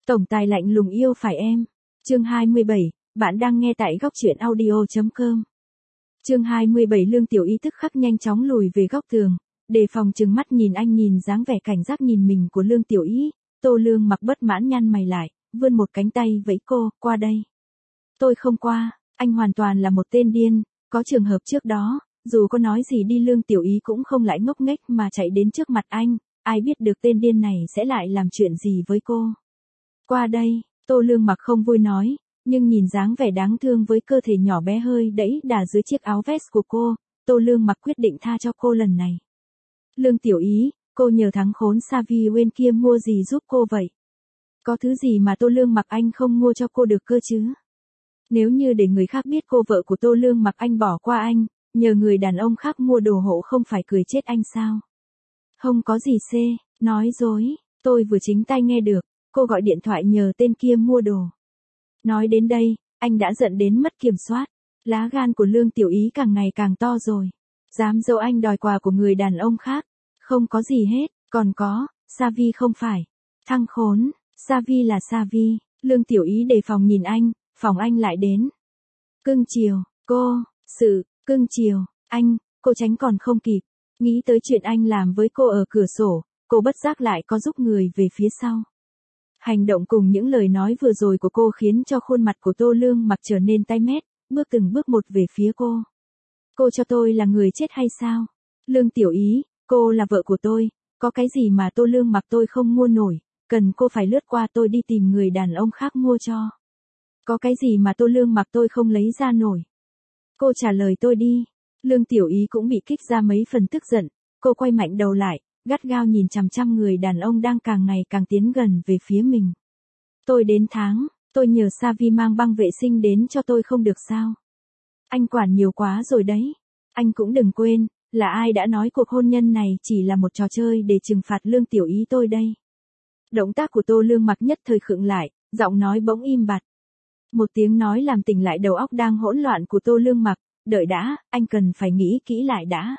Tổng tài lạnh lùng yêu phải em. Chương 27, bạn đang nghe tại góc truyện audio.com. Chương 27 Lương Tiểu Ý tức khắc nhanh chóng lùi về góc tường, đề phòng trừng mắt nhìn anh, nhìn dáng vẻ cảnh giác nhìn mình của Lương Tiểu Ý. Tô Lương Mặc bất mãn nhăn mày lại, vươn một cánh tay vẫy cô, qua đây. Tôi không qua, anh hoàn toàn là một tên điên, có trường hợp trước đó, dù có nói gì đi Lương Tiểu Ý cũng không lại ngốc nghếch mà chạy đến trước mặt anh, ai biết được tên điên này sẽ lại làm chuyện gì với cô. Qua đây, Tô Lương Mặc không vui nói, nhưng nhìn dáng vẻ đáng thương với cơ thể nhỏ bé hơi đẫy đà dưới chiếc áo vest của cô, Tô Lương Mặc quyết định tha cho cô lần này. Lương Tiểu Ý, cô nhờ thằng khốn Savi bên kia mua gì giúp cô vậy? Có thứ gì mà Tô Lương Mặc anh không mua cho cô được cơ chứ? Nếu như để người khác biết cô vợ của Tô Lương Mặc anh bỏ qua anh, nhờ người đàn ông khác mua đồ hộ không phải cười chết anh sao? Không có gì xê, nói dối, tôi vừa chính tai nghe được, cô gọi điện thoại nhờ tên kia mua đồ. Nói đến đây, anh đã giận đến mất kiểm soát, lá gan của Lương Tiểu Ý càng ngày càng to rồi. Dám dâu anh đòi quà của người đàn ông khác, không có gì hết, còn có, Savi không phải. Thằng khốn, Savi là Savi, Lương Tiểu Ý đề phòng nhìn anh, phòng anh lại đến. Cưng chiều, cô, cưng chiều, anh, cô tránh còn không kịp, nghĩ tới chuyện anh làm với cô ở cửa sổ, cô bất giác lại có giúp người về phía sau. Hành động cùng những lời nói vừa rồi của cô khiến cho khuôn mặt của Tô Lương Mặc trở nên tái mét, bước từng bước một về phía cô. Cô cho tôi là người chết hay sao? Lương Tiểu Ý, cô là vợ của tôi, có cái gì mà Tô Lương Mặc tôi không mua nổi, cần cô phải lướt qua tôi đi tìm người đàn ông khác mua cho. Có cái gì mà Tô Lương Mặc tôi không lấy ra nổi? Cô trả lời tôi đi. Lương Tiểu Ý cũng bị kích ra mấy phần tức giận, cô quay mạnh đầu lại, gắt gao nhìn chằm chằm người đàn ông đang càng ngày càng tiến gần về phía mình. Tôi đến tháng, tôi nhờ Savi mang băng vệ sinh đến cho tôi không được sao? Anh quản nhiều quá rồi đấy. Anh cũng đừng quên, là ai đã nói cuộc hôn nhân này chỉ là một trò chơi để trừng phạt Lương Tiểu Ý tôi đây. Động tác của Tô Lương Mặc nhất thời khựng lại, giọng nói bỗng im bặt. Một tiếng nói làm tỉnh lại đầu óc đang hỗn loạn của Tô Lương Mặc, đợi đã, anh cần phải nghĩ kỹ lại đã.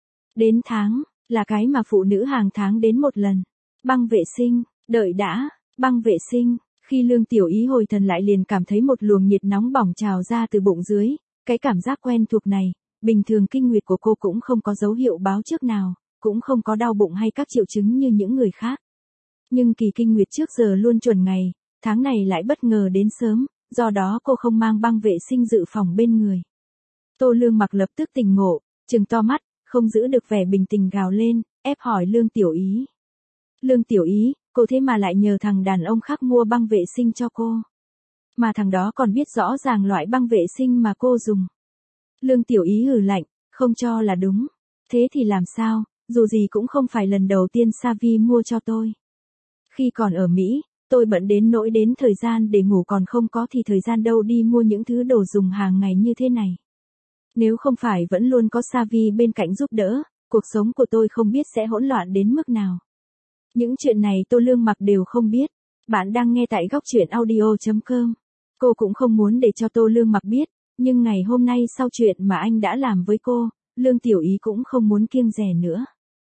Đến tháng, là cái mà phụ nữ hàng tháng đến một lần. Băng vệ sinh, đợi đã, băng vệ sinh. Khi Lương Tiểu Ý hồi thần lại liền cảm thấy một luồng nhiệt nóng bỏng trào ra từ bụng dưới, cái cảm giác quen thuộc này, bình thường kinh nguyệt của cô cũng không có dấu hiệu báo trước nào, cũng không có đau bụng hay các triệu chứng như những người khác. Nhưng kỳ kinh nguyệt trước giờ luôn chuẩn ngày, tháng này lại bất ngờ đến sớm, do đó cô không mang băng vệ sinh dự phòng bên người. Tô Lương Mặc lập tức tỉnh ngộ, trừng to mắt, không giữ được vẻ bình tĩnh gào lên, ép hỏi Lương Tiểu Ý. Lương Tiểu Ý, cô thế mà lại nhờ thằng đàn ông khác mua băng vệ sinh cho cô. Mà thằng đó còn biết rõ ràng loại băng vệ sinh mà cô dùng. Lương Tiểu Ý hừ lạnh, không cho là đúng. Thế thì làm sao, dù gì cũng không phải lần đầu tiên Savi mua cho tôi. Khi còn ở Mỹ, tôi bận đến nỗi đến thời gian để ngủ còn không có thì thời gian đâu đi mua những thứ đồ dùng hàng ngày như thế này. Nếu không phải vẫn luôn có Savi bên cạnh giúp đỡ, cuộc sống của tôi không biết sẽ hỗn loạn đến mức nào. Những chuyện này Tô Lương Mặc đều không biết. Bạn đang nghe tại góc truyện audio.com. Cô cũng không muốn để cho Tô Lương Mặc biết, nhưng ngày hôm nay sau chuyện mà anh đã làm với cô, Lương Tiểu Ý cũng không muốn kiêng dè nữa.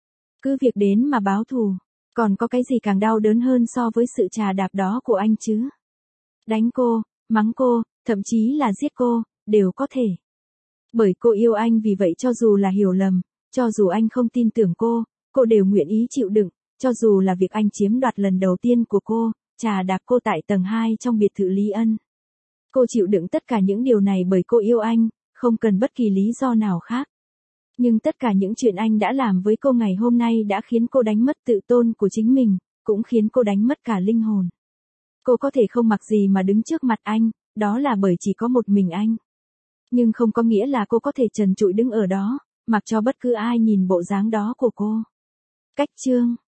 Cứ việc đến mà báo thù, còn có cái gì càng đau đớn hơn so với sự trà đạp đó của anh chứ? Đánh cô, mắng cô, thậm chí là giết cô, đều có thể. Bởi cô yêu anh, vì vậy cho dù là hiểu lầm, cho dù anh không tin tưởng cô đều nguyện ý chịu đựng, cho dù là việc anh chiếm đoạt lần đầu tiên của cô, trà đạp cô tại tầng 2 trong biệt thự Lý Ân. Cô chịu đựng tất cả những điều này bởi cô yêu anh, không cần bất kỳ lý do nào khác. Nhưng tất cả những chuyện anh đã làm với cô ngày hôm nay đã khiến cô đánh mất tự tôn của chính mình, cũng khiến cô đánh mất cả linh hồn. Cô có thể không mặc gì mà đứng trước mặt anh, đó là bởi chỉ có một mình anh. Nhưng không có nghĩa là cô có thể trần trụi đứng ở đó, mặc cho bất cứ ai nhìn bộ dáng đó của cô. Cách chương